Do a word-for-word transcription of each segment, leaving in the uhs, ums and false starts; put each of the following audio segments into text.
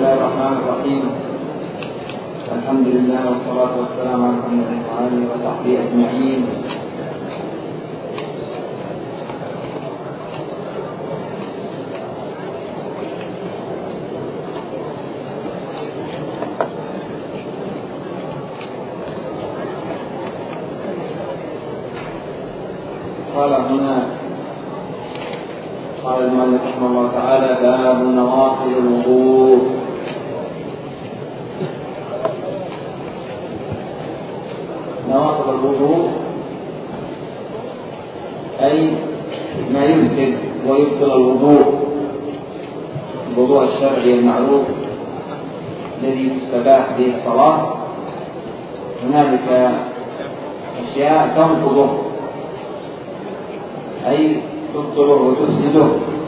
الله الرحمن الرحيم. الحمد لله والصلاة والسلام على محمد وآله وصحبه أجمعين. قال هنا قال المؤلف رحمه الله تعالى: باب نواقض الوضوء. نواقض الوضوء أي ما يفسد ويبطل الوضوء، الوضوء الشرعي المعروف الذي تستباح به الصلاة. هنالك أشياء تنقضه أي تبطله وتفسده،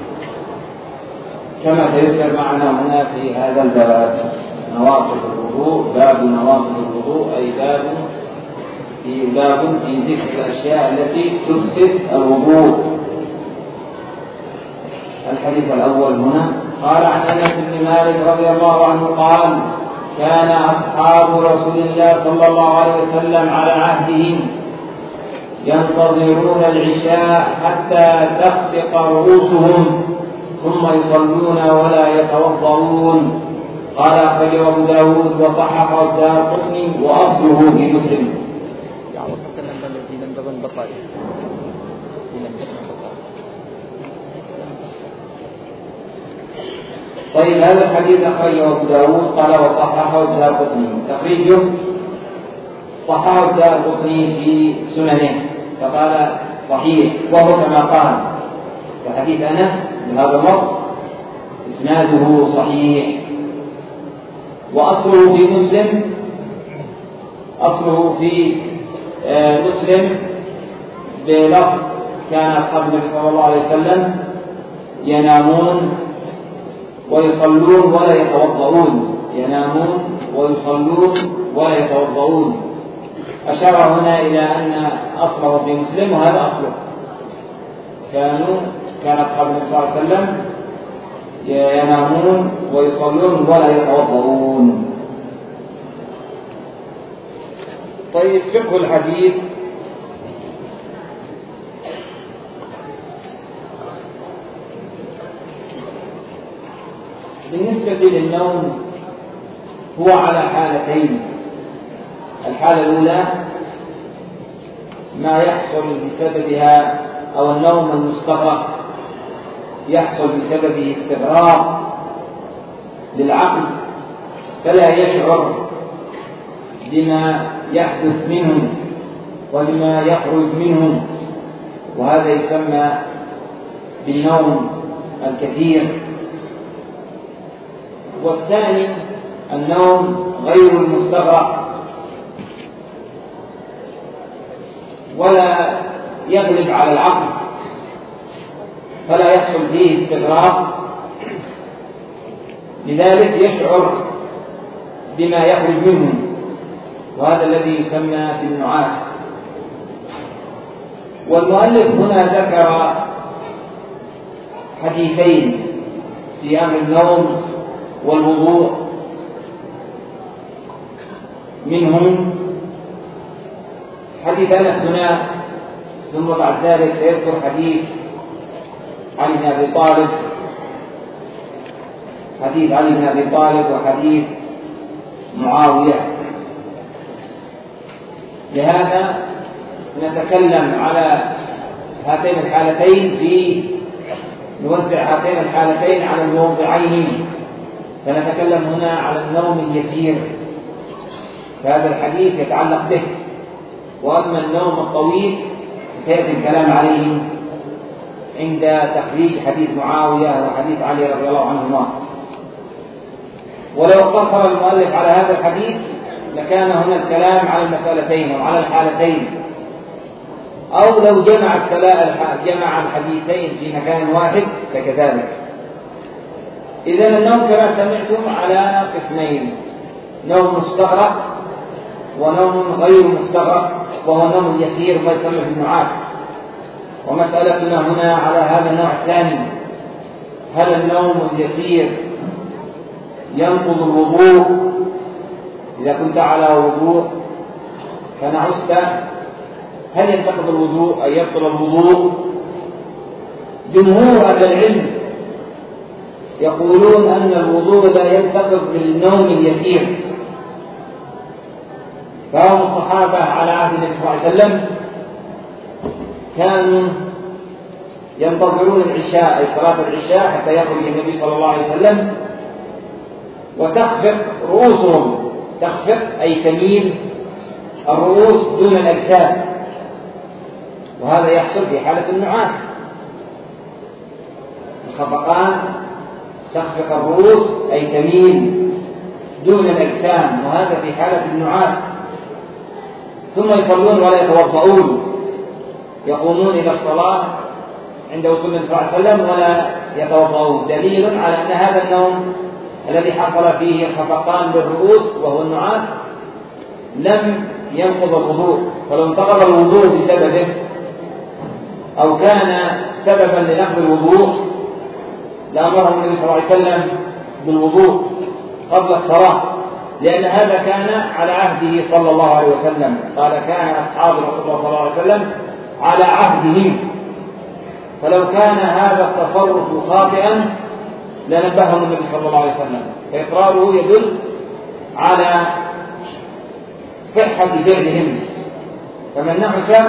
كما سيذكر معنا هنا في هذا الباب. نواقض الوضوء، باب نواقض الوضوء أي باب في باب في ذكر الأشياء التي تفسد الوضوء. الحديث الأول هنا قال: عن أنس بن مالك رضي الله عنه قال: كان أصحاب رسول الله صلى الله عليه وسلم على عهدهم ينتظرون العشاء حتى تخفق رؤوسهم ثم يصلون ولا يتوضؤون. قال أخرجه أبو داود وصححه الدارقطني وأصله في مسلم. طيب، هذا الحديث أخرجه أبو داود قال وصححه الدارقطني. تخريجه: صححه الدارقطني في سننه فقال صحيح، وهو كما قال في حديث أنس بهذا اللفظ إسناده صحيح. وأصله في مسلم، أصله في مسلم بلفظ: كان أصحاب النبي صلى الله عليه وسلم ينامون ويصلون ولا يتوضؤون، ينامون ويصلون ولا يتوضؤون. أشار هنا إلى أن أصله في مسلم وهذا أصله. كانوا كان أصحاب النبي صلى الله عليه وسلم ينامون ويصلون ولا يتوضؤون. طيب، فقه الحديث. بالنسبة للنوم هو على حالتين. الحالة الأولى ما يحصل بسببها أو النوم المستغرق يحصل بسببه استغراق للعقل فلا يشعر بما يحدث منه وبما يخرج منه، وهذا يسمى بالنوم الكثير. والثاني النوم غير المستغرق ولا يغلب على العقل فلا يحصل فيه استغراق، لذلك يشعر بما يخرج منه، وهذا الذي يسمى بالنعاس. والمؤلف هنا ذكر حديثين في أمر النوم والوضوء، منهم حديث أنس هنا، ثم بعد ذلك سيذكر حديث علي بن أبي طالب، حديث علي بن أبي طالب وحديث معاوية. لهذا نتكلم على هاتين الحالتين في نوزع هاتين الحالتين على الموضعين. فنتكلم هنا على النوم اليسير، فهذا الحديث يتعلق به. وأما النوم الطويل سيأتي الكلام عليه عند تخريج حديث معاوية وحديث علي رضي الله عنهما. ولو اقتصر المؤلف على هذا الحديث لكان هنا الكلام على المسألتين أو على الحالتين، أو لو جمع جمع الحديثين في مكان واحد فكذلك. إذن النوم كما سمعتم على قسمين: نوم مستغرق ونوم غير مستغرق، وهو النوم اليسير ما يسمى بالنعاس. ومسألتنا هنا على هذا النوع الثاني: هل النوم اليسير ينقض الوضوء إذا كنت على وضوء فنعست هل ينتقض الوضوء أو يبطل الوضوء؟ جمهور أهل العلم يقولون أن الوضوء لا ينتقض بالنوم اليسير، فهم الصحابة على عهد النبي صلى الله عليه وسلم كانوا ينتظرون العشاء أي صلاة العشاء حتى يخرج النبي صلى الله عليه وسلم وتخفق رؤوسهم، تخفق أي تميل الرؤوس دون الأجساد، وهذا يحصل في حالة النعاس، الخفقان تخفق الرؤوس أي تميل دون الأجسام، وهذا في حالة النعاس. ثم يصلون ولا يتوضؤون، يقومون إلى الصلاة عند وصول النبي صلى الله عليه وسلم ولا يتوضؤون، دليل على أن هذا النوم الذي حصل فيه الخفقان بالرؤوس وهو النعاس لم ينقض الوضوء، فلو انتقض الوضوء بسببه أو كان سببا لنقض الوضوء لأمرهم النبي صلى الله عليه وسلم بالوضوء قبل الصلاة، لأن هذا كان على عهده صلى الله عليه وسلم، قال كان أصحاب رسول الله صلى الله عليه وسلم على عهدهم، فلو كان هذا التصرف خاطئا لنبههم النبي صلى الله عليه وسلم، فإقراره يدل على صحة فعلهم، فمن نعس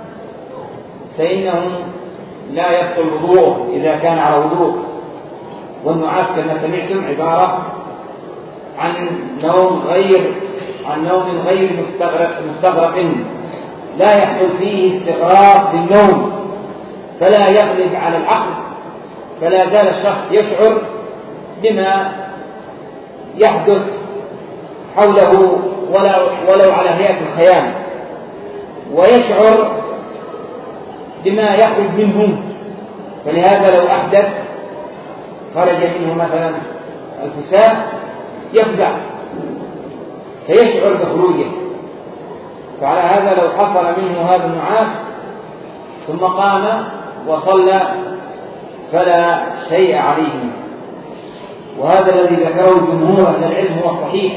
فإنه لا يبطل وضوءه إذا كان على وضوء، والنعاس كما سمعتم عبارة عن نوم غير عن نوم غير مستغرق, مستغرق لا يحصل فيه استغراق بالنوم فلا يغلب على العقل، فلا زال الشخص يشعر بما يحدث حوله ولو على هيئة الخيال، ويشعر بما يخرج منه، فلهذا لو أحدث خرج منه مثلا الفساد يفزع فيشعر بخروجه، فعلى هذا لو حصل منه هذا النعاس ثم قام وصلى فلا شيء عليه، وهذا الذي ذكره جمهور أهل العلم هو الصحيح،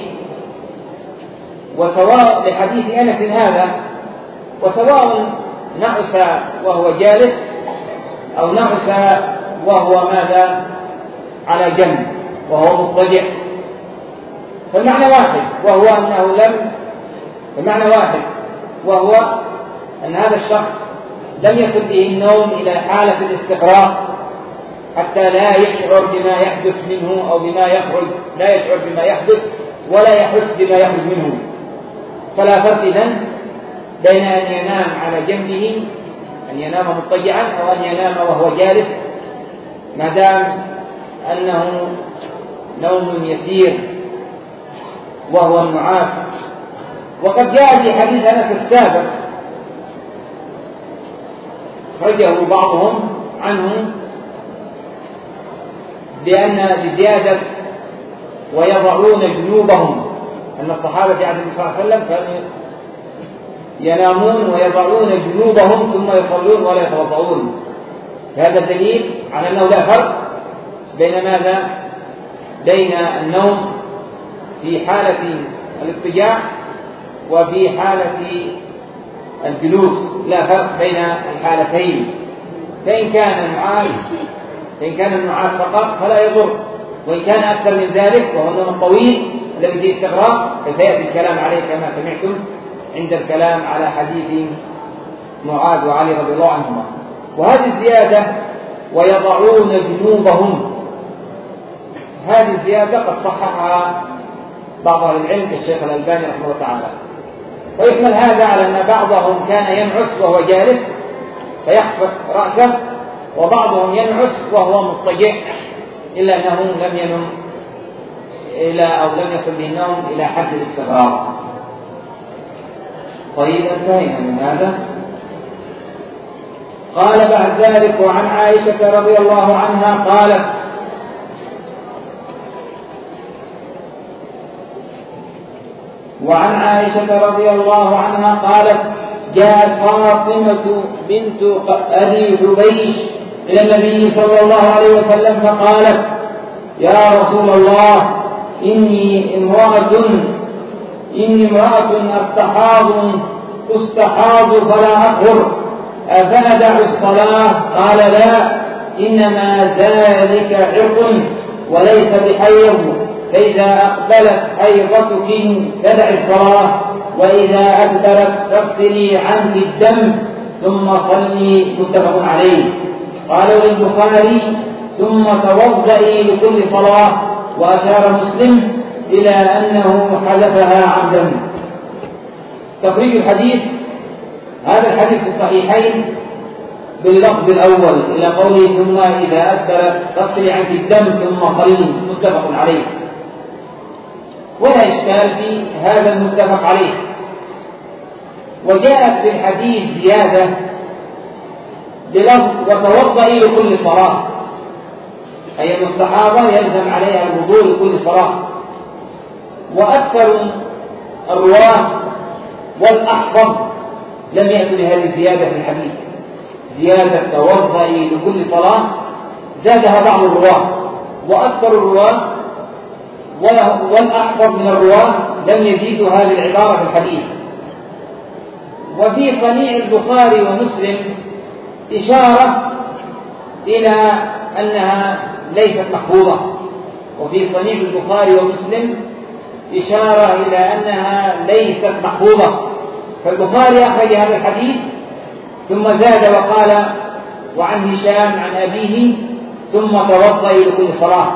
وسواء لحديث أنس هذا، وسواء نعس وهو جالس أو نعس وهو ماذا على جنب وهو مضطجع، فالمعنى واحد وهو أنه لم فالمعنى واحد وهو أن هذا الشخص لم يصل به النوم إلى حالة الاستغراق حتى لا يشعر بما يحدث منه أو بما يخرج، لا يشعر بما يحدث ولا يحس بما يخرج منه، فلا فرق إذن بين أن ينام على جنبه أن ينام مضطجعا أو أن ينام وهو جالس ما دام أنه نوم يسير وهو النعاس. وقد جاء في حديث أنس السابق خرجه بعضهم عنه بأن بزيادة ويضعون جنوبهم، أن الصحابة في عهد النبي صلى الله عليه وسلم كانوا ينامون ويضعون جنوبهم ثم يصلون ولا يتوضؤون، هذا الدليل على أنه لا فرق بين ماذا؟ بين النوم في حالة الاضطجاع وفي حالة الجلوس، لا فرق بين الحالتين، فإن كان النعاس فإن كان النعاس فقط فلا يضر، وإن كان أكثر من ذلك وهو النوم الطويل الذي فيه استغراق فسيأتي الكلام عليه كما سمعتم عند الكلام على حديث معاذ وعلي رضي الله عنهما. وهذه الزيادة ويضعون جنوبهم، هذه الزيادة قد صححها بعض أهل العلم كالشيخ الألباني رحمه الله تعالى، ويحمل هذا على أن بعضهم كان ينعس وهو جالس فيخفض رأسه، وبعضهم ينعس وهو مضطجع إلا أنه لم ينم إلى أو لم يصل به النوم إلى حد الاستغراق. طيب انتهينا من هذا. قال بعد ذلك: وعن عائشة رضي الله عنها قالت: وعن عائشة رضي الله عنها قالت: جاءت فاطمة بنت أبي حبيش إلى النبي صلى الله عليه وسلم فقالت: يا رسول الله، إني امرأة إني امرأة أستحاض أستحاض فلا أطهر أفندع الصلاة؟ قال لا، إنما ذلك عرق وليس بحيض، فإذا أقبلت حيضتك فدع الصلاة، وإذا أدبرت فاغسلي عنك الدم ثم صلي. متفق عليه. قال البخاري ثم توضئي لكل صلاة، وأشار مسلم إلى أنه حذفها عمدا. تخريج الحديث: هذا الحديث في الصحيحين باللفظ الأول إلى قوله ثم إذا أدبرت فاغسلي عنك الدم ثم صلي. متفق عليه، ولا إشكال في هذا المتفق عليه. وجاءت في الحديث زيادة بلفظ وتوضئي لكل صلاة، أي المستحاضة يلزم عليها الوضوء لكل صلاة. وأكثر الرواة والأحفظ لم يأتوا بهذه الزيادة في الحديث، زيادة توضئي لكل صلاة زادها بعض الرواة، وأكثر الرواة والأحفظ من الرواة لم يزيدوا هذه العبارة في الحديث. وفي صنيع البخاري ومسلم إشارة إلى أنها ليست محفوظة، وفي صنيع البخاري ومسلم إشارة إلى أنها ليست محفوظة. فالبخاري أخرج هذا الحديث ثم زاد وقال وعن هشام عن أبيه ثم توضئي لكل صلاة،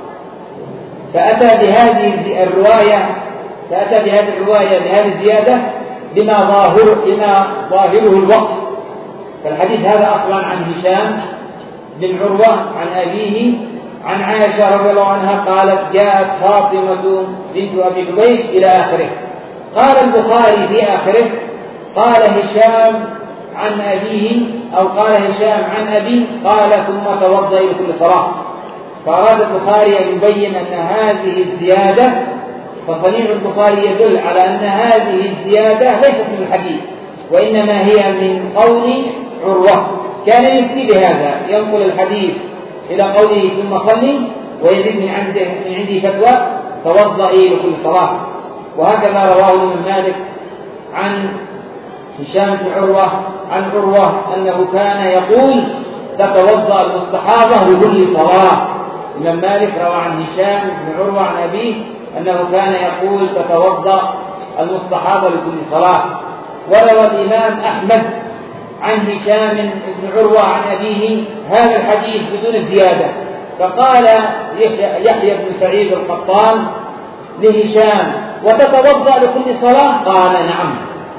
فأتى بهذه الرواية فأتى بهذه الرواية بهذه الزيادة بما ظاهر بما ظاهره الوقت. فالحديث هذا أصلا عن هشام بن عروة عن أبيه عن عائشة رضي الله عنها قالت جاءت فاطمة بنت أبي حبيش إلى آخره. قال البخاري في آخره قال هشام عن أبيه أو قال هشام عن أبيه قال ثم توضئي لكل صلاة. فأراد البخاري أن يبين أن هذه الزيادة، فصنيع البخاري يدل على أن هذه الزيادة ليست من الحديث وإنما هي من قول عروة. كان يفتي بهذا، ينقل الحديث إلى قوله ثم صلي ويزيد من عنده من عنده فتوى توضئي لكل صلاة. وهكذا رواه ابن مالك عن هشام بن عروة عن عروة أنه كان يقول تتوضأ المستحاضة لكل صلاة. الإمام مالك روى عن هشام بن عروة عن أبيه أنه كان يقول تتوضأ المستحاضة لكل صلاة. وروى الإمام أحمد عن هشام بن عروة عن أبيه هذا الحديث بدون زيادة، فقال يحيى بن سعيد القطان لهشام وتتوضأ لكل صلاة؟ قال نعم.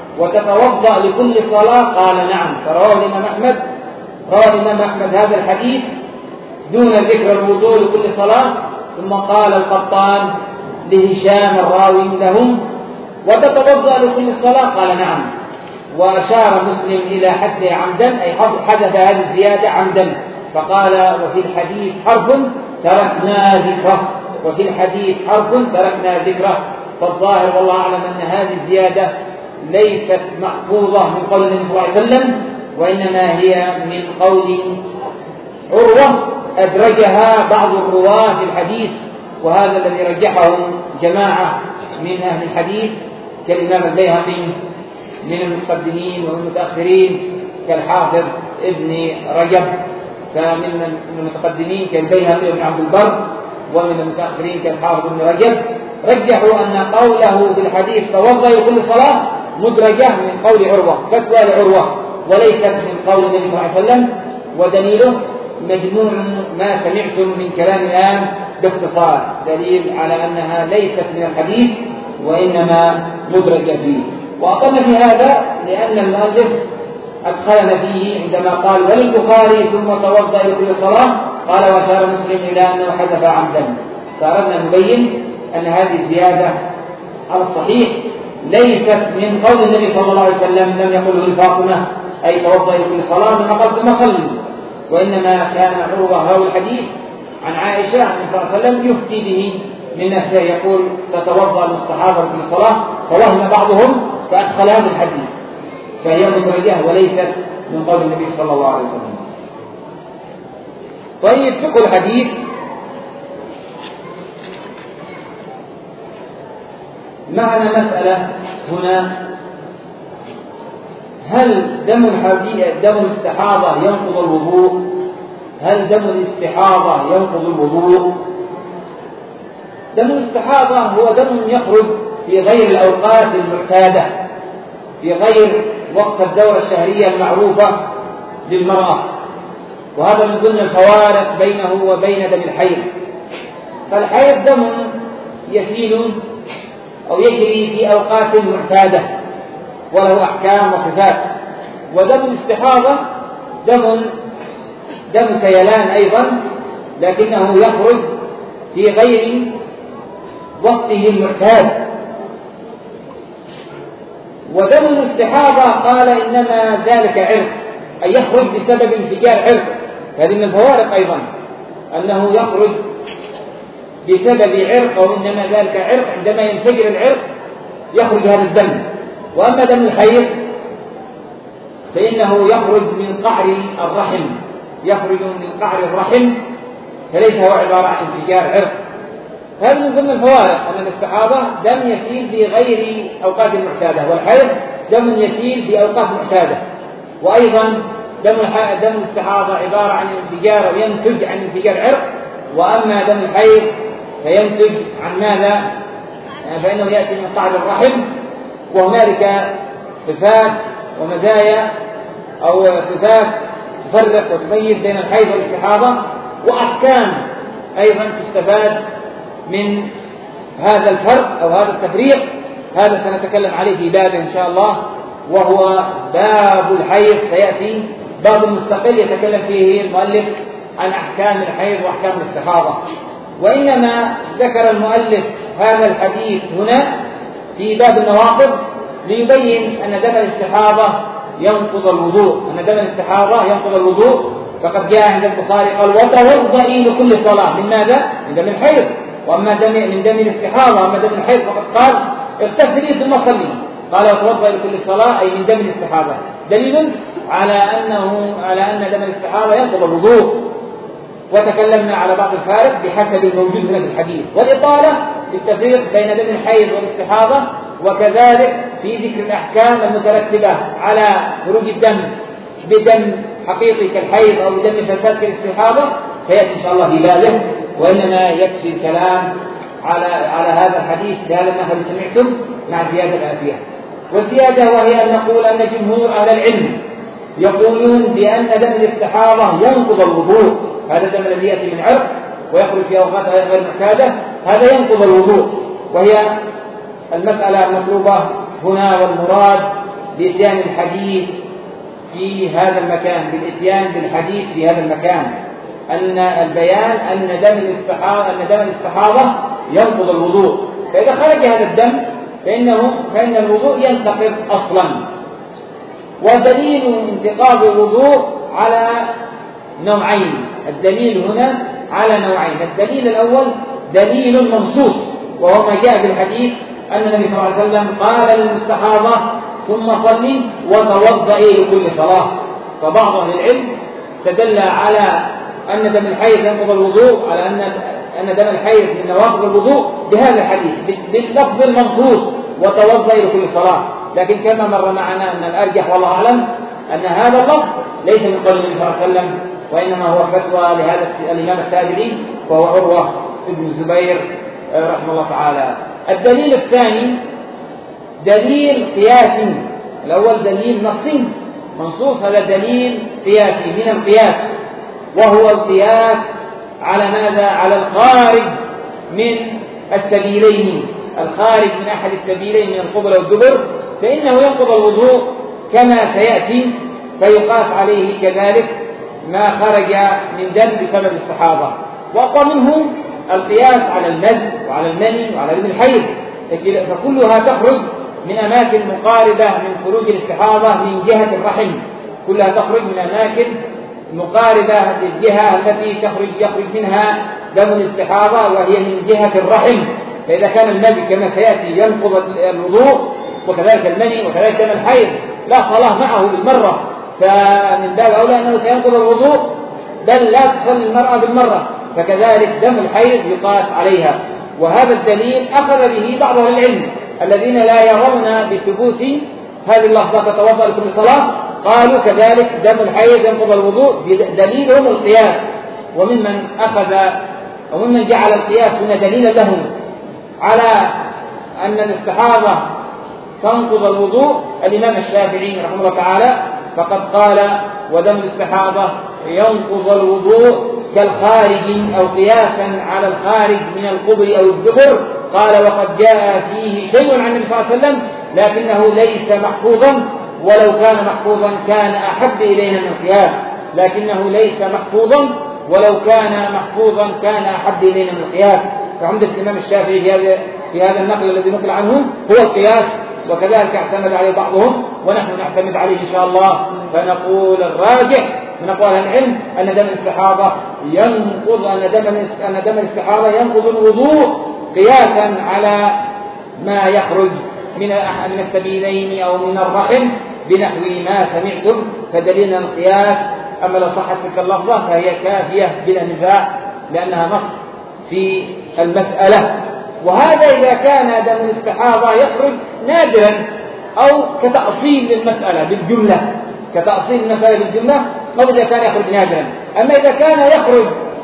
وتتوضأ لكل صلاة؟ قال نعم. فرواه الإمام أحمد روى الإمام أحمد هذا الحديث دون ذكر الوضوء لكل صلاة. ثم قال القطان لهشام الراوي لهم وتتوضأ لكل صلاة؟ قال نعم. وأشار مسلم إلى حذفها عمدا، أي حذف هذه الزيادة عمدا، فقال وفي الحديث حرف تركنا ذكره وفي الحديث حرف تركنا ذكره. فالظاهر والله أعلم أن هذه الزيادة ليست محفوظة من قول النبي صلى الله عليه وسلم، وإنما هي من قول عروة أدرجها بعض الرواة في الحديث، وهذا الذي رجحه جماعة من أهل الحديث كالإمام البيهقي من المتقدمين والمتأخرين كالحافظ ابن رجب، فمن المتقدمين كالبيهقي بن عبد البر، ومن المتأخرين كالحافظ ابن رجب رجحوا أن قوله في الحديث توضأ لكل صلاة مدرجة من قول عروة، فتوى لعروة وليست من قول النبي صلى الله عليه وسلم. ودليله مجموع ما سمعتم من كلام الآن باختصار، دليل على أنها ليست من الحديث وإنما مدرجة فيه. وأقمنا في هذا لأن المؤلف أدخلنا فيه عندما قال وللبخاري ثم توضأ لكل صلاة قال وأشار مسلم إلى أنه حذف عمدا. فأردنا نبين أن هذه الزيادة على الصحيح ليست من قول النبي صلى الله عليه وسلم لم يقله لفاطمة أي توضأ لكل صلاة من قال ثم صلي، وإنما كان عروة راوي الحديث عن عائشة عن النبي صلى الله عليه وسلم يفتي به من نفسه يقول تتوضأ المستحاضة لكل صلاة، فوهم بعضهم فأدخل هذا الحديث، فهي مدرجة وليست من قول النبي صلى الله عليه وسلم. طيب فقه الحديث. معنى مسألة هنا: هل دم دم الاستحاضة ينقض الوضوء؟ هل دم الاستحاضة ينقض الوضوء؟ دم الاستحاضة هو دم يخرج في غير الأوقات المعتادة، في غير وقت الدورة الشهرية المعروفة للمرأة، وهذا من ضمن الفوارق بينه وبين دم الحيض. فالحيض دم يسيل أو يجري في أوقات معتادة وله أحكام وصفات، ودم الاستحاضة دم دم سيلان أيضا، لكنه يخرج في غير وقته المعتاد. ودم الاستحاضة قال إنما ذلك عرق، أي يخرج بسبب انفجار عرق. هذه من الفوارق أيضا أنه يخرج بسبب عرق، أو إنما ذلك عرق، عندما ينفجر العرق يخرج هذا الدم. وأما دم الحيض فإنه يخرج من قعر الرحم، يخرج من قعر الرحم، فليس هو عبارة عن انفجار عرق. هذا من ضمن الفوارق، أن الاستحاضة دم يسيل في غير أوقات معتادة، والحيض دم يسيل في أوقات معتادة. وأيضا دم دم الاستحاضة عبارة عن انفجار، وينتج عن انفجار عرق. وأما دم الحيض فينتج عن ماذا؟ فإنه يأتي من قعر الرحم. وهنالك صفات ومزايا أو صفات تفرق وتميز بين الحيض والاستحاضة، وأحكام أيضا تستفاد من هذا الفرق أو هذا التفريق. هذا سنتكلم عليه في باب إن شاء الله، وهو باب الحيض. سيأتي باب مستقل يتكلم فيه المؤلف عن أحكام الحيض وأحكام الاستحاضة. وإنما ذكر المؤلف هذا الحديث هنا في باب النواقض ليبين أن دم الاستحاضة ينقض الوضوء، أن دم الاستحاضة ينقض الوضوء. فقد جاء عند البخاري قال: وتوضئي لكل صلاة. من ماذا؟ من دم الحيض. وأما دم من دم الاستحاضة أما دم الحيض فقد قال: اغتسلي ثم صلي. قال: وتوضئي لكل صلاة، أي من دم الاستحاضة، دليل على أنه على أن دم الاستحاضة ينقض الوضوء. وتكلمنا على بعض الفارق بحسب الموجود هنا في الحديث، والإطالة بالتفريق بين دم الحيض والاستحاضة، وكذلك في ذكر الأحكام المترتبة على خروج الدم بدم حقيقي كالحيض أو بدم فساد كالاستحاضة، فيأتي إن شاء الله في بابه. وإنما يكفي الكلام على على هذا الحديث بهذا النحو الذي سمعتم مع الزيادة الآتية. والزيادة وهي أن نقول أن جمهور أهل العلم يقولون بأن دم الاستحاضة ينقض الوضوء. هذا الدم الذي يأتي من عرق ويخرج في أوقات غير معتادة، هذا ينقض الوضوء. وهي المسألة المطلوبة هنا والمراد بإتيان الحديث في هذا المكان، بالإتيان بالحديث في هذا المكان، أن البيان أن دم الاستحاضة أن دم الاستحاضة ينقض الوضوء. فإذا خرج هذا الدم فإنه فإن الوضوء ينتقض أصلا. ودليل انتقاض الوضوء على نوعين. الدليل هنا على نوعين. الدليل الأول دليل منصوص، وهو ما جاء بالحديث أن النبي صلى الله عليه وسلم قال للمستحاضة: ثم صلي وتوضئي لكل صلاة. فبعض أهل العلم استدل على أن دم الحيض ينقض الوضوء، على أن أن دم الحيض من نواقض الوضوء بهذا الحديث باللفظ المنصوص: وتوضئي لكل صلاة. لكن كما مر معنا أن الأرجح والله أعلم أن هذا اللفظ ليس من قول النبي صلى الله عليه وسلم، وإنما هو فتوى لهذا الإمام التابعي وهو عروة بن الزبير رحمه الله تعالى. الدليل الثاني دليل قياسي. الأول دليل نصي منصوص، هذا دليل قياسي من القياس، وهو القياس على ماذا؟ على الخارج من السبيلين، الخارج من أحد السبيلين من القبل والدبر، فإنه ينقض الوضوء كما سيأتي. فيقاس عليه كذلك ما خرج من دم بسبب الاستحاضة. وأقوى منه القياس على المذ وعلى المني وعلى دم الحيض، فكلها تخرج من أماكن مقاربة من خروج الاستحاضة من جهة الرحم، كلها تخرج من أماكن مقاربة للجهة التي تخرج يخرج منها دم الاستحاضة، وهي من جهة الرحم. فإذا كان المذ كما سيأتي ينقض الوضوء، وكذلك المني وكذلك دم الحيض لا صلاة معه بالمرة، فمن باب أولى أنه سينقض الوضوء، بل لا تصلي المرأة بالمرة. فكذلك دم الحيض يقاس عليها. وهذا الدليل أخذ به بعض أهل العلم، الذين لا يرون بثبوت هذه اللفظة تتوضأ لكل صلاة قالوا كذلك دم الحيض ينقض الوضوء، دليلهم القياس. وممن أخذ وممن جعل القياس هنا دليلا لهم على أن الاستحاضة تنقض الوضوء الإمام الشافعي رحمه الله تعالى، فقد قال ودم الاستحاضة ينقض الوضوء كالخارج أو قياسا على الخارج من القبر أو الدبر. قال وقد جاء فيه شيء عن النبي صلى الله عليه وسلم لكنه ليس محفوظا، ولو كان محفوظا كان أحب إلينا من القياس، لكنه ليس محفوظا ولو كان محفوظا كان أحب إلينا من القياس. فعمدة الإمام الشافعي في هذا في هذا النقل الذي نقل عنه هو القياس، وكذلك اعتمد عليه بعضهم ونحن نعتمد عليه إن شاء الله. فنقول الراجح من أقوال العلم أن دم الاستحاضة ينقض أن دم أن دم الاستحاضة ينقض الوضوء قياسا على ما يخرج من من السبيلين أو من الرحم بنحو ما سمعتم، فدليلنا القياس. أما لو صحت تلك اللفظة فهي كافية بلا نزاع لأنها نص في المسألة. وهذا إذا كان دم الاستحاضة يخرج نادرا أو كتأصيل للمسألة بالجملة، كتأصيل المسألة بالجملة، أو إذا كان يخرج نادرا. أما إذا كان يخرج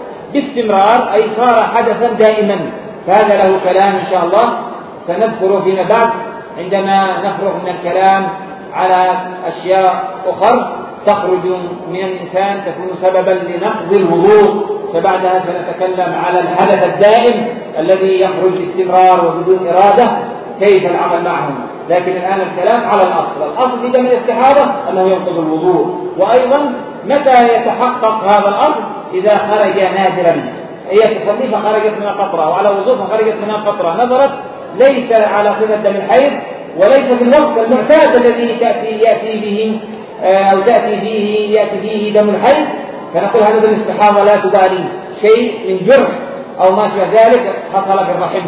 باستمرار أي صار حدثا دائما فهذا له كلام إن شاء الله سنذكره فيما بعد عندما نفرغ من الكلام على أشياء أخرى تخرج من الإنسان تكون سببا لنقض الوضوء، فبعدها سنتكلم على الحدث الدائم الذي يخرج باستمرار وبدون إرادة كيف العمل معهم. لكن الآن الكلام على الأصل. الأصل في دم الاستحاضة أنه ينقض الوضوء. وأيضا متى يتحقق هذا الأصل؟ إذا خرج نادرا، هي تصلي فخرجت من قطرة وعلى وضوء فخرجت من قطرة نظرت ليس على صفة دم الحيض وليس في الوقت المعتاد الذي تأتي يأتي به أو تأتي فيه يأتي فيه دم الحيض، فنقول هذا دم الاستحاضة لا تبالي شيء من جرح أو ما شابه ذلك حصل في الرحم،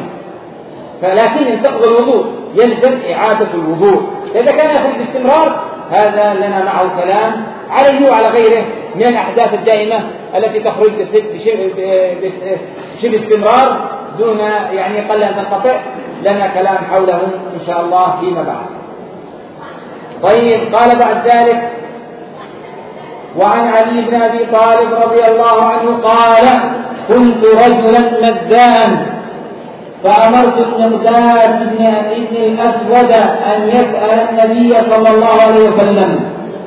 فلكن إن تقضي الوضوء يلزم إعادة الوضوء. إذا كان يخرج باستمرار هذا لنا معه كلام عليه وعلى غيره من الأحداث الدائمة التي تخرج بشبه استمرار دون يعني قل أن تنقطع، لنا كلام حولهم إن شاء الله فيما بعد. طيب، قال بعد ذلك وعن علي بن أبي طالب رضي الله عنه قال كنت رجلا مذاء فأمرت المقداد بن الأسود أن يسأل النبي صلى الله عليه وسلم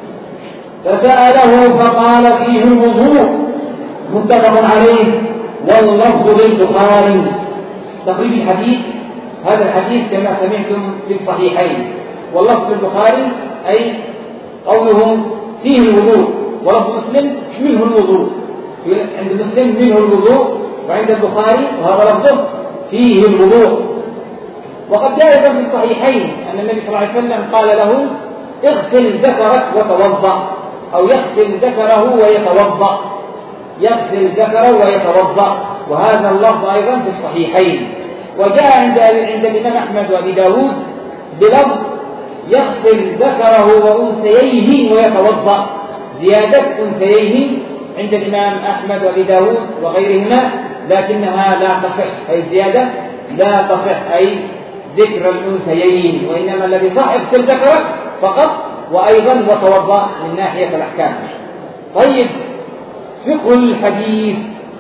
فسأله فقال فيه الوضوء، متفق عليه واللفظ للبخاري. تقريب الحديث، هذا الحديث كما سمعتم في الصحيحين، واللفظ للبخاري أي قولهم فيه الوضوء، ولفظ مسلم منه الوضوء، عند مسلم منه الوضوء، وعند البخاري وهذا لفظه فيه الوضوء. وقد جاء في الصحيحين أن النبي صلى الله عليه وسلم قال له اغسل ذكرك وتوضأ، أو يغسل ذكره ويتوضأ، يغسل ذكره ويتوضأ، وهذا اللفظ أيضا في الصحيحين. وجاء عند عند الإمام أحمد وأبي داود بلفظ يغسل ذكره وأنثييه ويتوضأ، زيادة أنثييه عند الإمام أحمد وأبي داود وغيرهما، لكنها لا تصح، أي زيادة لا تصح أي ذكر الأنثيين، وإنما الذي صح اغسل ذكرك فقط، وأيضا وتوضأ من ناحية الأحكام. طيب، فقه الحديث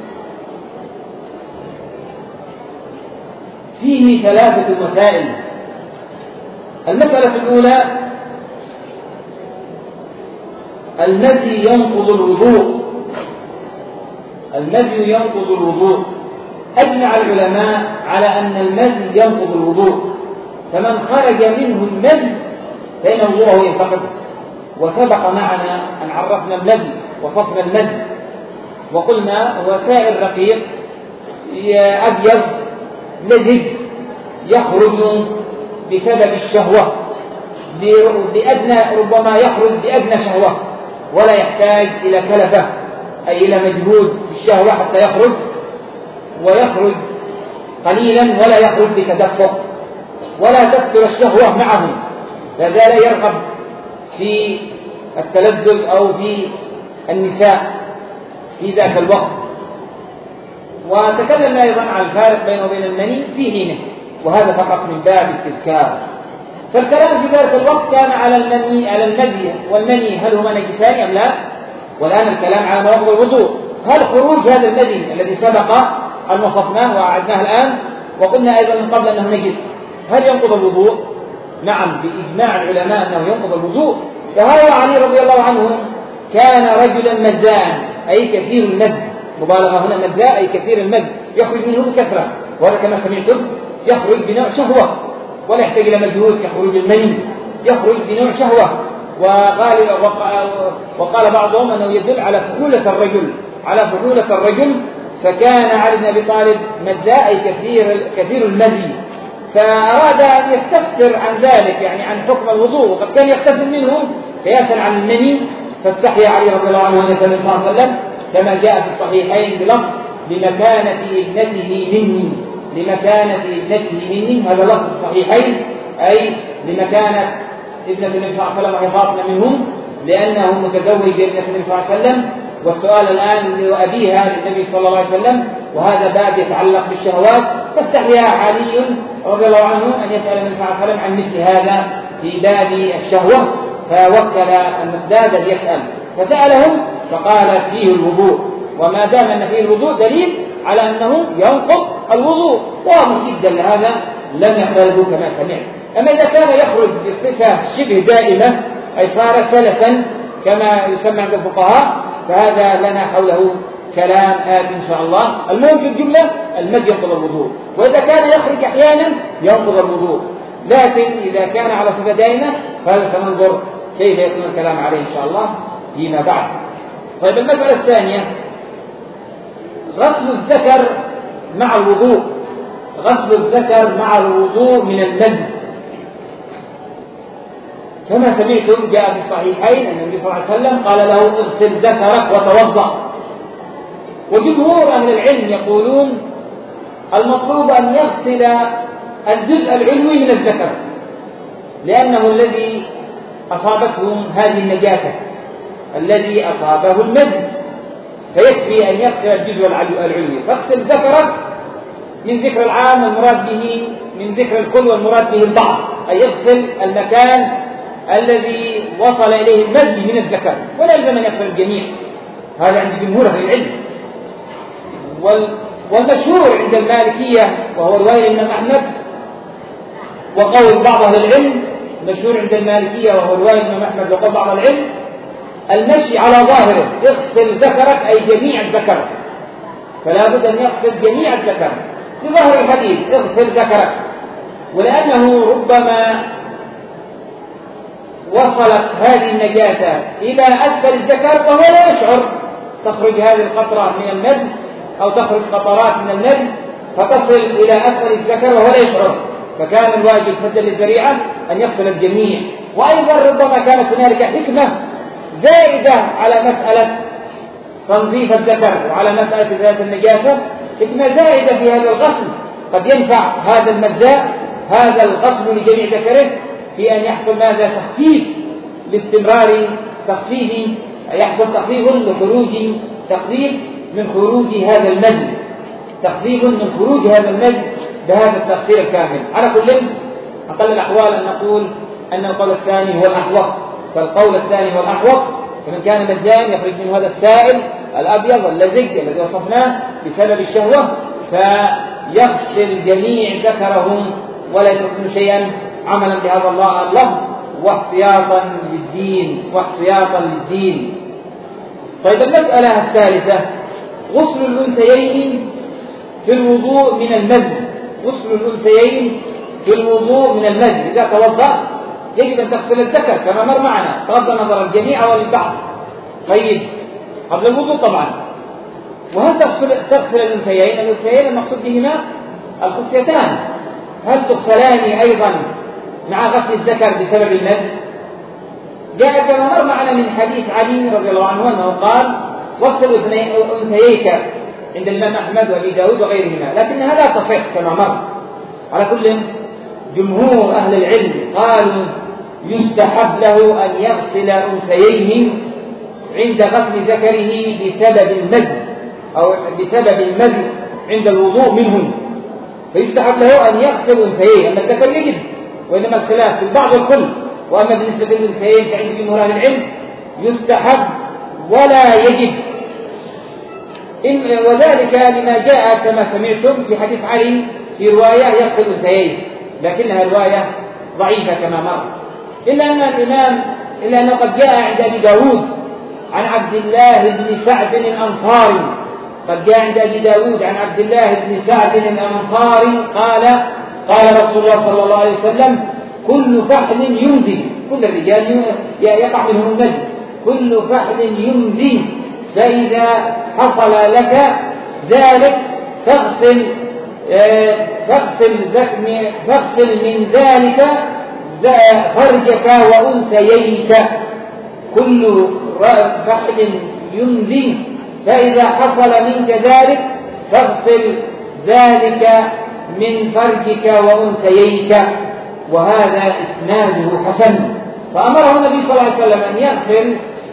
فيه ثلاثة مسائل. المسألة الأولى المذي ينقض الوضوء، المذي ينقض الوضوء. أجمع العلماء على أن المذي ينقض الوضوء، فمن خرج منه المذي فإن وضوءه ينتقض. وسبق معنا أن عرفنا المذي وصفنا المذي وقلنا هو سائل رقيق أبيض لزج يخرج بسبب الشهوة، بأدنى ربما يخرج بأدنى شهوة ولا يحتاج إلى كلفة أي إلى مجهود في الشهوة حتى يخرج، ويخرج قليلا ولا يخرج بتدفق ولا تكثر الشهوة معه، فذا لا يرغب في التلذذ أو في النساء في ذاك الوقت. وتكلمنا أيضا عن الفارق بينه وبين المني في حينه، وهذا فقط من باب التذكار. فالكلام في ذلك الوقت كان على المني على المذي والمني هل هما نجسان أم لا؟ والآن الكلام على مواضع الوضوء. هل خروج هذا المذي الذي سبق أن وصفناه وأعدناه الآن وقلنا أيضا من قبل أنه نجس هل ينقض الوضوء؟ نعم، بإجماع العلماء أنه ينقض الوضوء. فهذا علي رضي الله عنه كان رجلا مزاء أي كثير المز، مبالغة هنا مزاء أي كثير المز، يخرج منه بكثرة، وهذا كما سمعتم يخرج بنوع شهوة ولا يحتاج إلى مجهود كخروج المني، يخرج بنوع شهوة. وقال وقال بعضهم أنه يدل على فحولة الرجل على فحولة الرجل فكان علي بن أبي طالب مزاء أي كثير كثير المزي، فأراد أن يستفسر عن ذلك يعني عن حكم الوضوء، وقد كان يغتسل منه قياسا عن المني، فاستحيا علي رضي الله عنه أن يسأل النبي صلى الله عليه وسلم كما جاء في الصحيحين بلفظ لمكانة ابنته مني، لمكانة ابنته مني، هذا لفظ الصحيحين أي لمكانة ابنة النبي صلى الله عليه وسلم وهي فاطمة منهم، لأنه متزوج بابنة النبي صلى الله عليه وسلم، والسؤال الآن لأبيها للنبي صلى الله عليه وسلم، وهذا باب يتعلق بالشهوات، فاستحيا علي رضي الله عنه أن يسأل النبي صلى الله عليه وسلم عن مثل هذا في باب الشهوة، فوكل المقداد ليسأل فسألهم فقال فيه الوضوء، وما دام أن فيه الوضوء دليل على أنه ينقض الوضوء، واضح جدا لهذا لم يخرجوا كما سمعت. أما إذا كان يخرج بصفة شبه دائمة أي صار ثلثا كما يسمى عند الفقهاء فهذا لنا حوله كلام آت إن شاء الله. المهم في الجملة المد ينقض الوضوء، وإذا كان يخرج أحيانا ينقض الوضوء، لكن إذا كان على صفة دائمة فهذا سننظر كيف يكون الكلام عليه إن شاء الله فيما بعد. طيب المسألة الثانية غسل الذكر مع الوضوء، غسل الذكر مع الوضوء من المد. كما سمعتم جاء في الصحيحين أن النبي صلى الله عليه وسلم قال له اغسل ذكرك وتوضأ، وجمهور أهل العلم يقولون المطلوب أن يغسل الجزء العلوي من الذكر لأنه الذي أصابتهم هذه النجاسة الذي أصابه المد، فيكفي أن يغسل الجزء العلوي. فاغسل ذكرك من ذكر العام والمراد به من ذكر الكل والمراد به البعض، أي يغسل المكان الذي وصل إليه المد من الذكر، ولا يلزم أن يغسل الجميع، هذا عند جمهور أهل العلم. والمشهور عند المالكية وهو رواية الإمام أحمد وقول بعض أهل العلم، مشهور عند المالكية وهو رواية الإمام أحمد وقول بعض العلم المشي على ظاهره، اغسل ذكرك أي جميع الذكر، فلا بد أن يغسل جميع الذكر لظاهر الحديث اغسل ذكرك، ولأنه ربما وصلت هذه النجاسة إلى أسفل الذكر وهو لا يشعر، تخرج هذه القطرة من المد أو تخرج قطرات من المد فتصل إلى أسفل الذكر وهو لا يشعر، فكان الواجب سدا للذريعة أن يغسل الجميع. وأيضا ربما كانت هنالك حكمة زائدة على مسألة تنظيف الذكر وعلى مسألة ذات النجاسة، حكمة زائدة في هذا الغسل، قد ينفع هذا المداء هذا الغسل لجميع ذكره في أن يحصل ماذا تخفيف لاستمرار تخفيف، يحصل تخفيف لخروج تخفيف من خروج هذا المد، تخفيف من خروج هذا المد بهذا التخفير الكامل. على كل أقل الأحوال أن نقول أن القول الثاني هو الأحوط، فالقول الثاني هو الأحوط، فمن كان مجان يخرج من هذا السائل الأبيض اللزج الذي وصفناه بسبب الشهوة فيغسل جميع ذكرهم ولا يتركون شيئا عملا بهذا الله اللفظ واحتياطا للدين واحتياطا للدين. طيب المسألة الثالثة غسل الأنثيين في الوضوء من المد، غسل الأنثيين في الوضوء من المد. إذا توضأ يجب أن تغسل الذكر كما مر معنا بغض النظر الجميع أو البعض. طيب قبل الوضوء طبعا. وهل تغسل تغسل الأنثيين؟ الأنثيين المقصود بهما الخصيتان، هل تغسلان أيضا مع غسل الذكر بسبب المد؟ جاء كما مر معنا من حديث علي رضي الله عنه أنه قال واغسل أنثييك عند الإمام أحمد وأبي داود وغيرهما، لكنها لا تصح كما مر. على كل جمهور أهل العلم قالوا يستحب له أن يغسل أنثييه عند غسل ذكره بسبب المد أو بسبب المد عند الوضوء منهم، فيستحب له أن يغسل أنثيين. أما الذكر يجب، وإنما الخلاف في البعض والكل. وأما بالنسبة للأنثيين فعند جمهور أهل العلم يستحب ولا يجب، وذلك لما جاء كما سمعتم في حديث علي في رواية يغسل أنثيين، لكنها رواية ضعيفة كما مر. إلا أن الإمام إلا أنه قد جاء عند أبي داود عن عبد الله بن سعد الأنصاري، قد جاء عند أبي داود عن عبد الله بن سعد الأنصاري قال قال رسول الله صلى الله عليه وسلم: كل فحل يمضي، كل الرجال يقع منهم النجم، كل فحل يمضي، فإذا حصل لك ذلك فاغسل فاغسل فاغسل من ذلك فرجك وأنثييك. كل فحل يمضي، فإذا حصل منك ذلك فاغسل ذلك من فرجك وأنثييك. وهذا إسناده حسن. فأمره النبي صلى الله عليه وسلم أن يغسل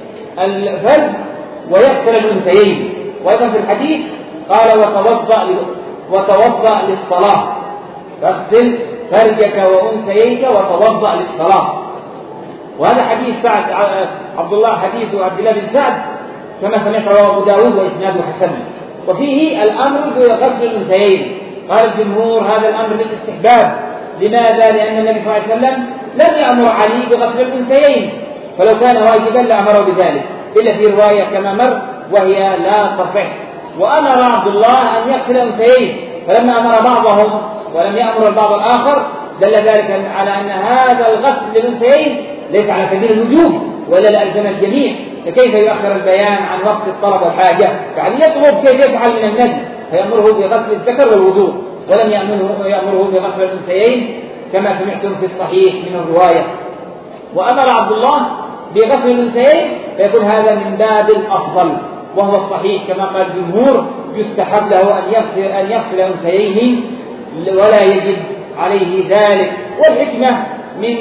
الفرج ويغسل الأنثيين. وأيضا في الحديث قال: وتوضأ وتوضأ للصلاة، فاغسل فرجك وأنثييك وتوضأ للصلاة. وهذا حديث سعد عبد الله حديث عبد الله بن سعد كما سمعت رواه أبو داود وإسناده حسن. وفيه الأمر بغسل الأنثيين. قال الجمهور هذا الأمر للاستحباب. لماذا؟ لأن النبي صلى الله عليه وسلم لم يأمر علي بغسل الأنثيين، فلو كان واجبا لأمره بذلك، إلا في رواية كما مر وهي لا تصح. وأمر عبد الله أن يغسل الأنثيين، فلما أمر بعضهم ولم يأمر البعض الآخر دل ذلك على أن هذا الغسل للأنثيين ليس على سبيل الوجوب ولا لألزم الجميع، فكيف يؤخر البيان عن وقت الطلب والحاجة؟ يعني يطلب كيف يفعل من الندب، فيأمره بغسل الذكر والوضوء، ولم يأمره, يأمره بغسل الأنثيين كما سمعتم في الصحيح من الرواية. وأمر عبد الله بغسل الأنثيين، فيكون هذا من باب الأفضل، وهو الصحيح كما قال الجمهور يستحب له أن يغسل أن يغسل أنثيين ولا يجب عليه ذلك. والحكمة من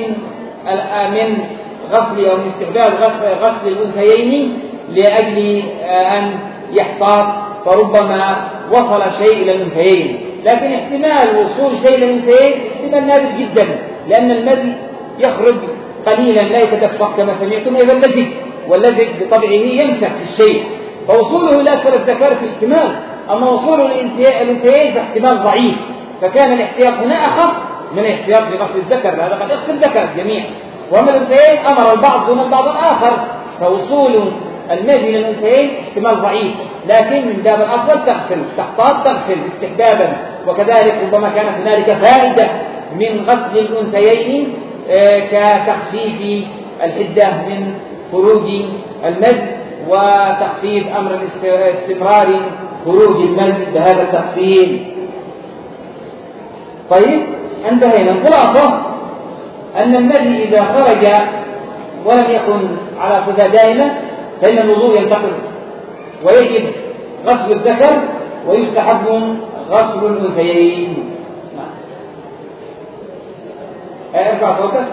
من غسل أو من استحباب غسل, غسل الأنثيين لأجل أن يحتاط، فربما وصل شيء إلى الأنثيين، لكن احتمال وصول شيء إلى الأنثيين احتمال نادر جدا، لأن المذي يخرج قليلا لا يتدفق كما سمعتم إذا اللزج، واللزج بطبعه يمسك في الشيء، فوصوله إلى أسفل الذكر في احتمال، أما وصوله للأنثيين فاحتمال ضعيف، فكان الاحتياط هنا أخف من الاحتياط لغسل الذكر، هذا قد يغسل الذكر الجميع. وأما الأنثيين أمر البعض دون البعض الآخر، فوصول المذي للأنثيين احتمال ضعيف، لكن من باب الأفضل تغسل، تحتاط تغسل استحبابا. وكذلك ربما كانت هنالك فائدة من غسل الأنثيين كتخفيف الحدة من خروج المذي وتخفيف أمر استمرار خروج المذي بهذا التخفيف. طيب انتهينا. الخلاصة أن المذي إذا خرج ولم يكن على صفة دائمة فإن الوضوء ينتقل، ويجب غسل الذكر ويستحب غسل الأنثيين. ارفع صوتك.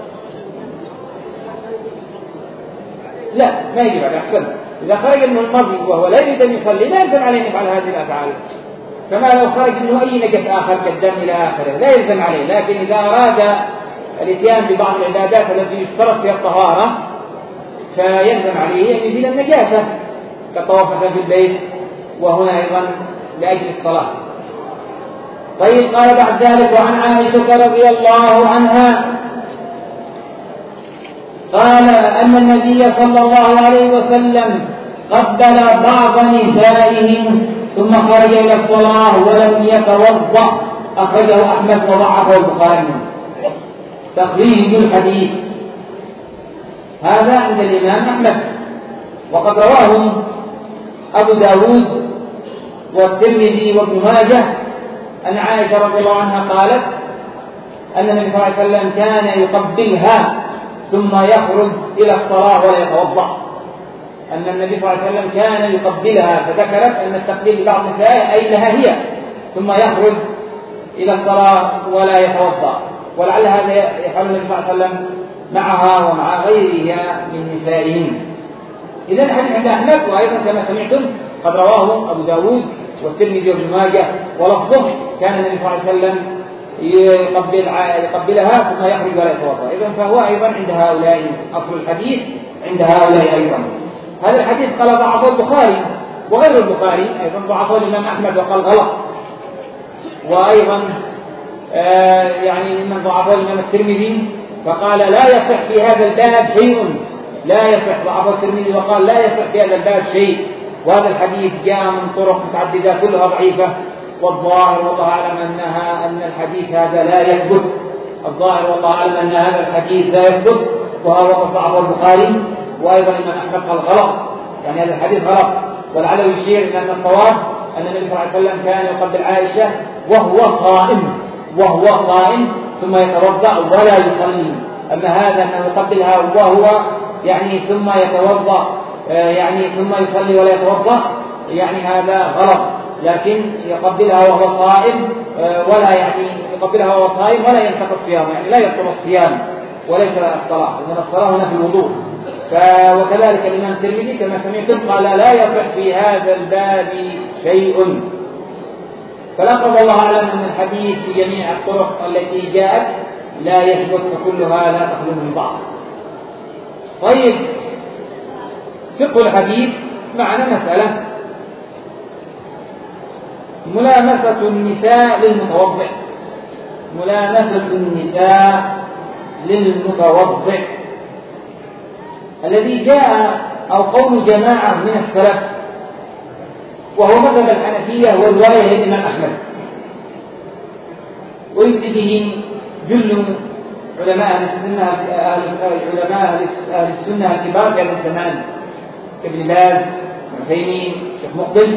لا ما يجب عليه. أحسن. إذا خرج منه المرضي وهو لا يريد أن يصلي لا يلزم عليه أن يفعل هذه الأفعال، كما لو خرج منه أي نجس آخر كالدم إلى آخره لا يلزم عليه. لكن إذا أراد الاتيان ببعض العبادات التي يشترط فيها الطهارة فيلزم عليه أن يزيل النجاسة كالطواف في البيت، وهنا أيضا لأجل الصلاة. طيب قال بعد ذلك: وعن عائشة رضي الله عنها قال أن النبي صلى الله عليه وسلم قبل بعض نسائهم ثم خرج إلى الصلاة ولم يتوضأ، أخرجه أحمد وضعفه البخاري. تخريج الحديث هذا عند الإمام أحمد، وقد رواه أبو داود والترمذي وابن ماجه أن عائشة رضي الله عنها قالت أن النبي صلى الله عليه وسلم كان يقبلها ثم يخرج إلى الصلاة ولا يتوضأ. أن النبي صلى الله عليه وسلم كان يقبلها، فذكرت أن التقبيل لبعض نسائه أي لها هي، ثم يخرج إلى الصلاة ولا يتوضأ، ولعل هذا يفعل النبي صلى الله عليه وسلم معها ومع غيرها من نسائهم. إذن الحديث عند أحمد، وأيضا كما سمعتم قد رواه أبو داود والترمذي وابن ماجه، ولفظه كان النبي صلى الله عليه وسلم يقبل يقبلها ثم يخرج ولا يتوضأ. إذن فهو أيضا عند هؤلاء أصل الحديث عند هؤلاء أيضا. هذا الحديث قال ضعفه البخاري وغير البخاري، أيضا ضعفه الإمام أحمد وقال غلط، وأيضا آه يعني من ضعفه الإمام الترمذي فقال لا يصح في هذا الباب شيء، لا يصح، ضعفه الترمذي وقال لا يصح في هذا الباب شيء. وهذا الحديث جاء من طرق متعددة كلها ضعيفة، والظاهر والله أعلم أنها أن الحديث هذا لا يثبت، الظاهر والله أعلم أن هذا الحديث لا يثبت، وهو ضعفه البخاري وأيضا الإمام أحمد قال غلط، يعني هذا الحديث غلط. ولعله يشير إلى أن الصواب أن النبي صلى الله عليه وسلم كان يقبل عائشة وهو صائم وهو صائم ثم يتوضأ ولا يصلي. أما هذا أنه يقبلها وهو يعني ثم يتوضأ يعني ثم يصلي ولا يتوضأ، يعني هذا غلط. لكن يقبلها وهو صائم ولا يعني يقبلها وهو صائم ولا ينتقض الصيام، يعني لا يبطل الصيام وليس الصلاة، لأن الصلاة هنا في الوضوء. وكذلك الإمام الترمذي كما سمعتم قال لا يصح في هذا الباب شيء. فلقد الله أعلم أن الحديث في جميع الطرق التي جاءت لا يثبت، فكلها لا تخلو من بعض. طيب، فقه الحديث معنا مسألة ملامسة النساء للمتوضئ، ملامسة النساء للمتوضئ الذي جاء أو قول جماعة من السلف، وهو مذهب الحنفية والرواية للإمام أحمد، ويفتي به جل علماء أهل السنة علماء أهل السنة الكبار في هذا الزمان كابن باز وعثيمين الشيخ مقبل،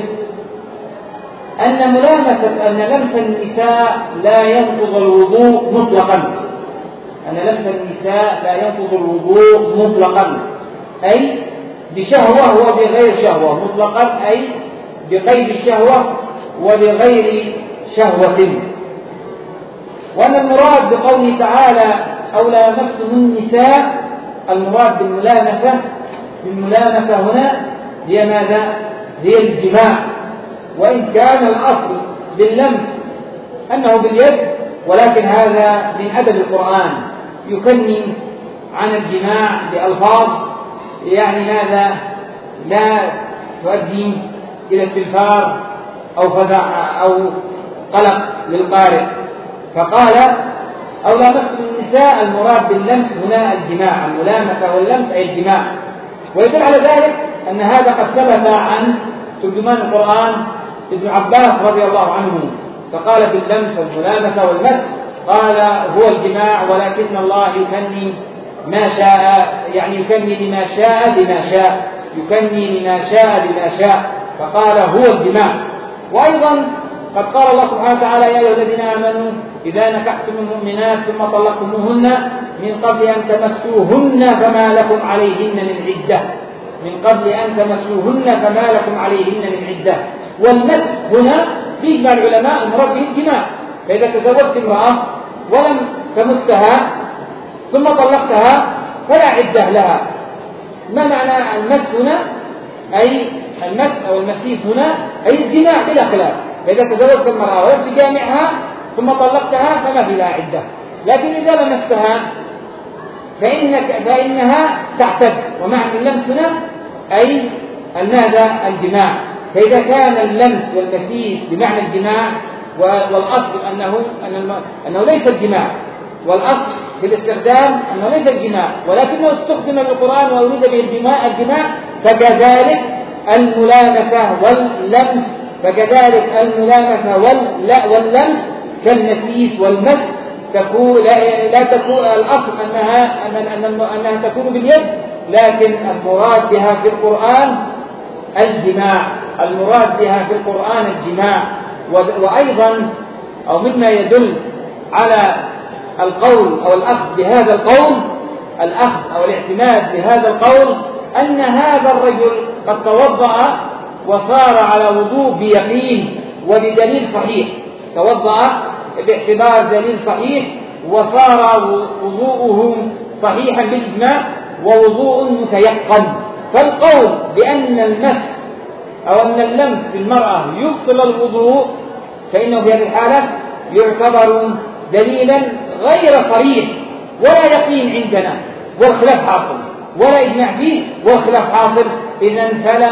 أن ملامسة أن لمس النساء لا ينقض الوضوء مطلقا، أن لمس النساء لا ينقض الوضوء مطلقا، أي بشهوة وبغير شهوة، مطلقا أي بقيد الشهوة وبغير شهوة. وأن المراد بقوله تعالى أو لامستم النساء، المراد بالملامسة بالملامسة هنا هي ماذا؟ هي الجماع، وإن كان الأصل باللمس أنه باليد، ولكن هذا من أدب القرآن يكني عن الجماع بألفاظ يعني ماذا؟ لا تؤدي إلى استنفار أو فزع أو قلق للقارئ، فقال أو لامستم النساء، المراد باللمس هنا الجماع، الملامسة واللمس أي الجماع. ويدل على ذلك أن هذا قد ثبت عن ترجمان القرآن ابن عباس رضي الله عنه، فقال باللمس والملامسة والمس قال هو الجماع، ولكن الله يكني ما شاء، يعني يكني لما شاء بما شاء، يكني لما شاء بما شاء، فقال هو الجماع. وأيضا قد قال الله سبحانه وتعالى يا أيها الذين آمنوا إذا نكحتم المؤمنات ثم طلقتموهن من قبل أن تمسوهن فما لكم عليهن من عدة، من قبل أن تمسوهن فما لكم عليهن من عدة. والمس هنا في إجماع العلماء المراد به الجماع، فإذا تزوجت امرأة ولم تمسها ثم طلقتها فلا عدة لها. ما معنى المس هنا؟ أي المس أو المسيس هنا أي الجماع بلا خلاف، فإذا تزوجت المرأة ولم تجامعها ثم طلقتها فما في لها عدة. لكن إذا لمستها فإنك فإنها تعتد، ومعنى اللمس هنا أي ماذا؟ الجماع. فإذا كان اللمس والمسيس بمعنى الجماع، والأصل أنه أنه ليس الجماع، والأصل في الاستخدام أنه ليس الجماع، ولكنه استخدم بالقرآن وأريد به الجماع الجماع، فكذلك الملامسة واللمس فكذلك الملامسة واللمس كالمسيس والمس تكون لا, لا تكون الأصل أنها أن أنها تكون باليد، لكن المراد بها في القرآن الجماع، المراد بها في القرآن الجماع. وأيضا أو مما يدل على القول أو الأخذ بهذا القول، الأخذ أو الاعتماد بهذا القول أن هذا الرجل قد توضأ وصار على وضوء بيقين وبدليل صحيح، توضأ باعتبار دليل صحيح وصار وضوءه صحيحا بالإجماع ووضوء متيقن. فالقول بأن المس أو أن اللمس بالمرأة يبطل الوضوء فإنه في هذه الحالة يعتبر دليلا غير صريح ولا يقين عندنا والخلاف حاصل ولا إجماع فيه والخلاف حاصل. إذن فلا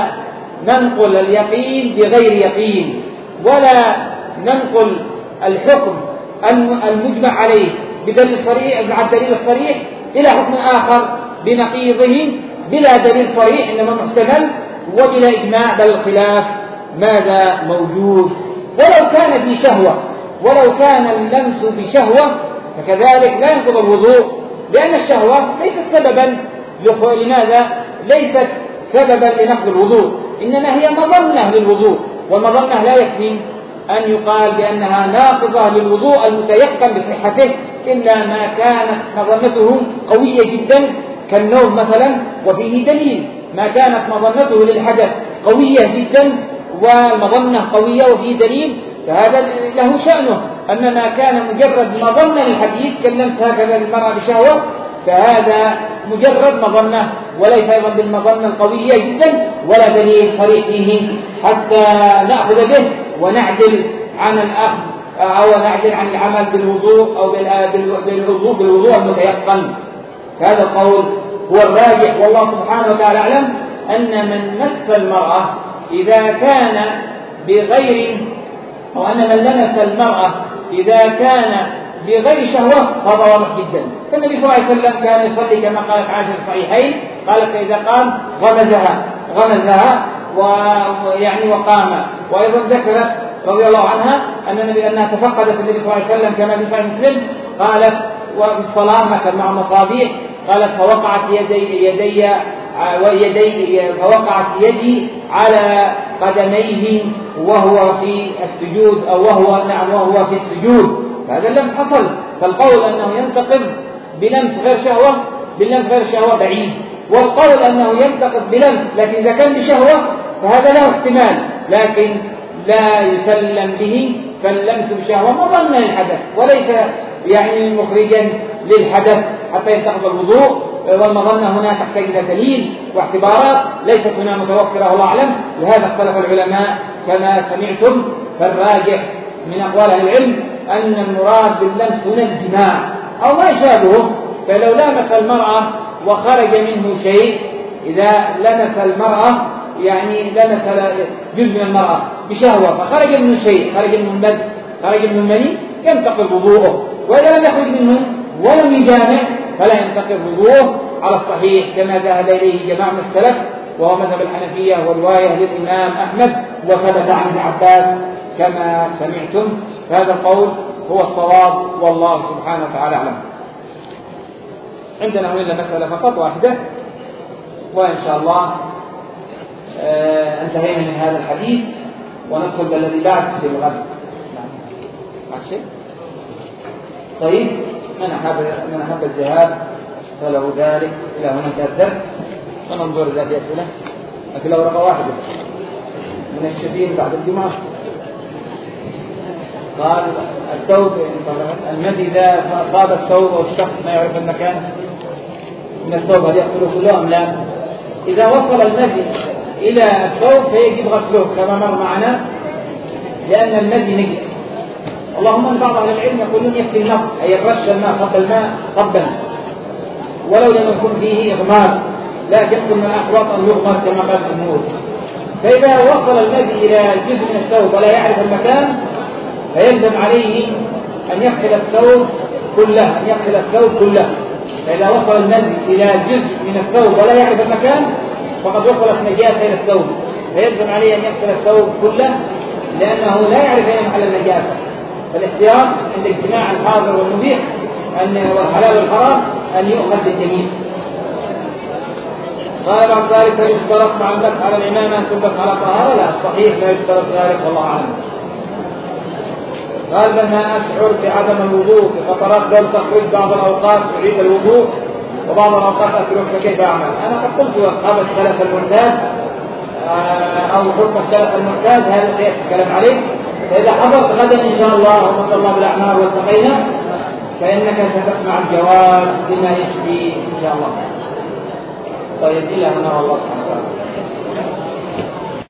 ننقل اليقين بغير يقين ولا ننقل الحكم المجمع عليه بدليل صريح مع الدليل الصريح إلى حكم آخر بنقيضه بلا دليل صريح إنما محتمل وبلا إجماع، بل الخلاف ماذا موجود. ولو كان في شهوة ولو كان اللمس بشهوة فكذلك لا ينقض الوضوء، لأن الشهوة ليست سببا لماذا؟ ليست سببا لنقض الوضوء، إنما هي مظنة للوضوء، والمظنة لا يكفي أن يقال بأنها ناقضة للوضوء المتيقن بصحته إلا ما كانت مظنته قوية جدا كالنوم مثلا وفيه دليل، ما كانت مظنته للحدث قوية جدا والمظنة قوية وفيه دليل فهذا له شأنه. أما ما كان مجرد مظنة للحديث كاللمس هكذا للمرأة بشهوة فهذا مجرد مظنة وليس أيضا بالمظنة القوية جدا ولا دليل صريح فيه حتى نأخذ به ونعدل عن الأخذ أو نعدل عن العمل بالوضوء أو بالوضوء بالوضوء المتيقن. هذا القول هو الراجح، والله سبحانه وتعالى أعلم أن من مس المرأة إذا كان بغير أو أن من لمس المرأة إذا كان بغير شهوة هذا واضح جدا. فالنبي صلى الله عليه وسلم كان يصلي كما قالت عائشة في الصحيحين، قالت فإذا قام غمزها غمزها ويعني وقام. وأيضا ذكرت رضي الله عنها أن النبي أنها تفقدت النبي صلى الله عليه وسلم كما في صحيح مسلم، قالت وفي الصلاة مثل مع مصابيح، قالت فوقعت يدي يدي ويدي فوقعت يدي على قدميه وهو في السجود أو وهو نعم وهو في السجود. فهذا اللمس حصل. فالقول أنه ينتقد بلمس غير شهوة باللمس غير شهوة بعيد، والقول أنه ينتقد بلمس لكن إذا كان بشهوة فهذا له احتمال لكن لا يسلم به. فاللمس بشهوة مظنة للحدث وليس يعني مخرجا للحدث حتى ينتقض الوضوء، والمظنة هنا تحتاج إلى دليل واعتبارات ليست هنا متوفرة والله أعلم. لهذا اختلف العلماء كما سمعتم. فالراجح من أقوال أهل العلم أن المراد باللمس هنا الجماع أو ما يشابهه. فلو لمس المرأة وخرج منه شيء، إذا لمس المرأة يعني لمس جزء من المرأة بشهوة فخرج منه شيء، خرج منه المد خرج منه المني، ينتقض وضوءه. وإذا لم يخرج منه ولم يجامع فلا ينتقض وضوءه على الصحيح كما ذهب إليه جماعة من السلف وهو مذهب الحنفية ورواية للإمام أحمد وثبت عن ابن عباس كما سمعتم. هذا القول هو الصواب والله سبحانه وتعالى أعلم. عندنا هنا مسألة فقط واحدة وإن شاء الله آه انتهينا من هذا الحديث وندخل بالذي بعد في الغد. ماشي؟ طيب، من أحب من أحب الذهاب فله ذلك. إلى هنا انتهى الدرس وننظر إذا في أسئلة. لكن لو ورقة واحدة من الشبين بعد الجمعة. قال الثوب المد إذا أصاب الثوب أو الشخص ما يعرف المكان من الثوب هل يغسله كله أم لا؟ إذا وصل المد إلى الثوب فيجب غسله كما مر معنا لأن المد نجس. اللهم أن بعض أهل العلم يقولون يكفي النقض أي الرش الماء قبل الماء قبلا ولو لم يكن فيه إغمار، لكن من الأحوط أن يغمر كما قال الجمهور. فإذا وصل المد إلى جزء من الثوب ولا يعرف المكان فيلزم عليه أن يغسل الثوب كله أن يغسل الثوب كله. فإذا وصل المد إلى جزء من الثوب ولا يعرف المكان فقد وصلت نجاسة إلى الثوب، فيلزم عليه أن يغسل الثوب كله لأنه لا يعرف أين محل النجاسة. فالاحتياط عند اجتماع الحاضر والمبيح أن والحلال والحرام أن يؤخذ بالجميع. قال بعد ذلك هل يشترط مع المسح على الإمامة أن تلبس على طهارة؟ لا، الصحيح لا يشترط ذلك والله أعلم. قال لما أشعر بعدم الوضوء في فترات بل تخرج بعض الأوقات أريد الوضوء وبعض الأوقات أترك فكيف أعمل؟ أنا قد قلت أصحاب السلف المعتاد أو حكم السلف المعتاد هذا سيأتي الكلام عليه. فإذا حضرت غدا إن شاء الله وصلى الله بالأعمال والتقينا فإنك ستسمع الجواب بما يشفي إن شاء الله. طيب إلى هنا والله سبحانه وتعالى.